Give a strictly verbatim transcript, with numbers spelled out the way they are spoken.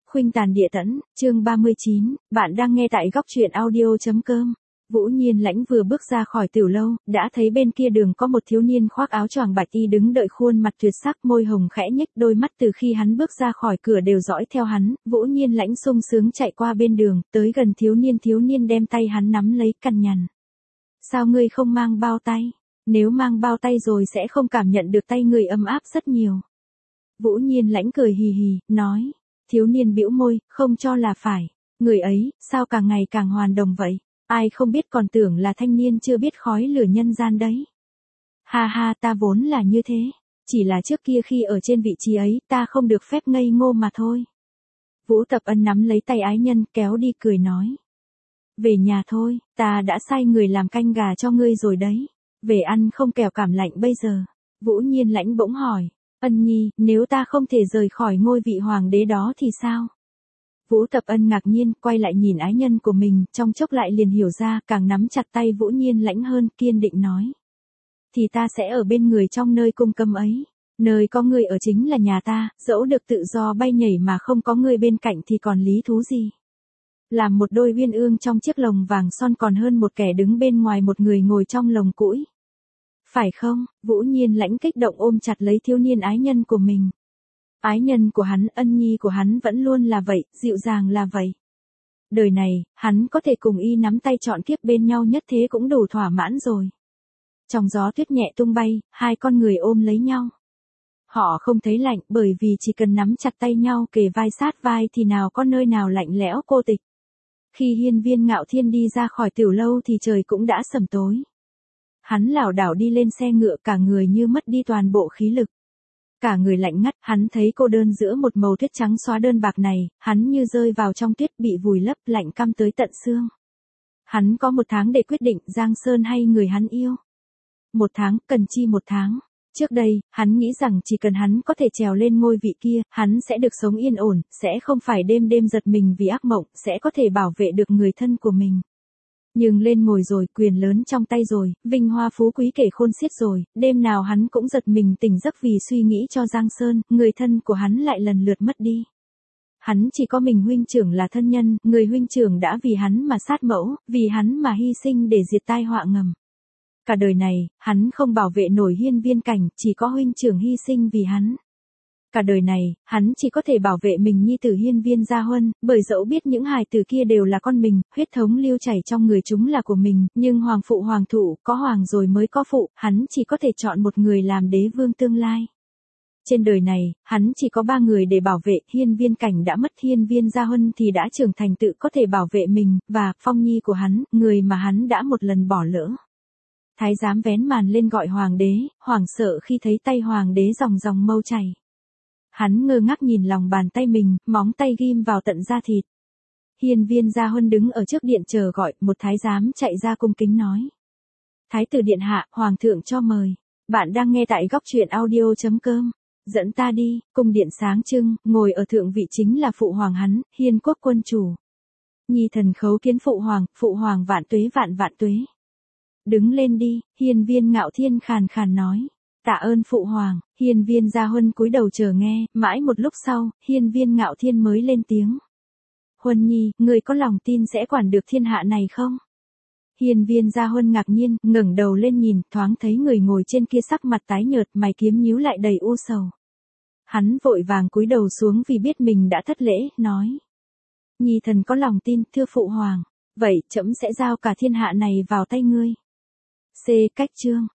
Khuynh tàn địa tẫn, chương ba mươi chín, bạn đang nghe tại góc truyện audio.com. Vũ Nhiên Lãnh vừa bước ra khỏi tiểu lâu, đã thấy bên kia đường có một thiếu niên khoác áo choàng bạch y đứng đợi, khuôn mặt tuyệt sắc, môi hồng khẽ nhếch, đôi mắt từ khi hắn bước ra khỏi cửa đều dõi theo hắn. Vũ Nhiên Lãnh sung sướng chạy qua bên đường, tới gần thiếu niên, thiếu niên đem tay hắn nắm lấy, cằn nhằn. Sao ngươi không mang bao tay? Nếu mang bao tay rồi sẽ không cảm nhận được tay người ấm áp rất nhiều. Vũ Nhiên Lãnh cười hì hì, nói. Thiếu niên bĩu môi, không cho là phải. Người ấy, sao càng ngày càng hoàn đồng vậy? Ai không biết còn tưởng là thanh niên chưa biết khói lửa nhân gian đấy. Ha ha, ta vốn là như thế. Chỉ là trước kia khi ở trên vị trí ấy, ta không được phép ngây ngô mà thôi. Vũ Tập Ân nắm lấy tay ái nhân, kéo đi, cười nói. Về nhà thôi, ta đã sai người làm canh gà cho ngươi rồi đấy. Về ăn không kẻo cảm lạnh bây giờ. Vũ Nhiên Lãnh bỗng hỏi. Ân nhi, nếu ta không thể rời khỏi ngôi vị hoàng đế đó thì sao? Vũ Tập Ân ngạc nhiên, quay lại nhìn ái nhân của mình, trong chốc lại liền hiểu ra, càng nắm chặt tay Vũ Nhiên Lãnh hơn, kiên định nói. Thì ta sẽ ở bên người trong nơi cung cấm ấy. Nơi có người ở chính là nhà ta, dẫu được tự do bay nhảy mà không có người bên cạnh thì còn lý thú gì. Làm một đôi uyên ương trong chiếc lồng vàng son còn hơn một kẻ đứng bên ngoài một người ngồi trong lồng củi. Phải không? Vũ Nhiên Lãnh kích động ôm chặt lấy thiếu niên ái nhân của mình. Ái nhân của hắn, ân nhi của hắn vẫn luôn là vậy, dịu dàng là vậy. Đời này, hắn có thể cùng y nắm tay trọn kiếp bên nhau nhất thế cũng đủ thỏa mãn rồi. Trong gió tuyết nhẹ tung bay, hai con người ôm lấy nhau. Họ không thấy lạnh bởi vì chỉ cần nắm chặt tay nhau kề vai sát vai thì nào có nơi nào lạnh lẽo cô tịch. Khi Hiên Viên Ngạo Thiên đi ra khỏi tiểu lâu thì trời cũng đã sẩm tối. Hắn lảo đảo đi lên xe ngựa, cả người như mất đi toàn bộ khí lực. Cả người lạnh ngắt, hắn thấy cô đơn giữa một màu tuyết trắng xóa đơn bạc này, hắn như rơi vào trong tuyết bị vùi lấp, lạnh căm tới tận xương. Hắn có một tháng để quyết định Giang Sơn hay người hắn yêu. Một tháng, cần chi một tháng. Trước đây, hắn nghĩ rằng chỉ cần hắn có thể trèo lên ngôi vị kia, hắn sẽ được sống yên ổn, sẽ không phải đêm đêm giật mình vì ác mộng, sẽ có thể bảo vệ được người thân của mình. Nhưng lên ngồi rồi, quyền lớn trong tay rồi, vinh hoa phú quý kể khôn xiết rồi, đêm nào hắn cũng giật mình tỉnh giấc vì suy nghĩ cho Giang Sơn, người thân của hắn lại lần lượt mất đi. Hắn chỉ có mình huynh trưởng là thân nhân, người huynh trưởng đã vì hắn mà sát mẫu, vì hắn mà hy sinh để diệt tai họa ngầm. Cả đời này, hắn không bảo vệ nổi Hiên Viên Cảnh, chỉ có huynh trưởng hy sinh vì hắn. Cả đời này, hắn chỉ có thể bảo vệ mình nhi tử Hiên Viên Gia Huân, bởi dẫu biết những hài tử kia đều là con mình, huyết thống lưu chảy trong người chúng là của mình, nhưng hoàng phụ hoàng thụ, có hoàng rồi mới có phụ, hắn chỉ có thể chọn một người làm đế vương tương lai. Trên đời này, hắn chỉ có ba người để bảo vệ, Hiên Viên Cảnh đã mất, Hiên Viên Gia Huân thì đã trưởng thành tự có thể bảo vệ mình, và Phong Nhi của hắn, người mà hắn đã một lần bỏ lỡ. Thái giám vén màn lên gọi hoàng đế, hoảng sợ khi thấy tay hoàng đế dòng dòng mâu chảy. Hắn ngơ ngác nhìn lòng bàn tay mình, móng tay ghim vào tận da thịt. Hiên Viên Gia Huân đứng ở trước điện chờ gọi, một thái giám chạy ra cung kính nói. Thái tử điện hạ, hoàng thượng cho mời. Bạn đang nghe tại góc truyện audio.com. Dẫn ta đi, cung điện sáng trưng, ngồi ở thượng vị chính là phụ hoàng hắn, Hiên quốc quân chủ. Nhi thần khấu kiến phụ hoàng, phụ hoàng vạn tuế vạn vạn tuế. Đứng lên đi, Hiên Viên Ngạo Thiên khàn khàn nói. Tạ ơn phụ hoàng. Hiên Viên Gia Huân cúi đầu chờ nghe, mãi một lúc sau, Hiên Viên Ngạo Thiên mới lên tiếng. Huân nhi, người có lòng tin sẽ quản được thiên hạ này không? Hiên Viên Gia Huân ngạc nhiên, ngẩng đầu lên nhìn, thoáng thấy người ngồi trên kia sắc mặt tái nhợt, mày kiếm nhíu lại đầy u sầu. Hắn vội vàng cúi đầu xuống vì biết mình đã thất lễ, nói. Nhi thần có lòng tin, thưa phụ hoàng, vậy trẫm sẽ giao cả thiên hạ này vào tay ngươi. C. Cách chương.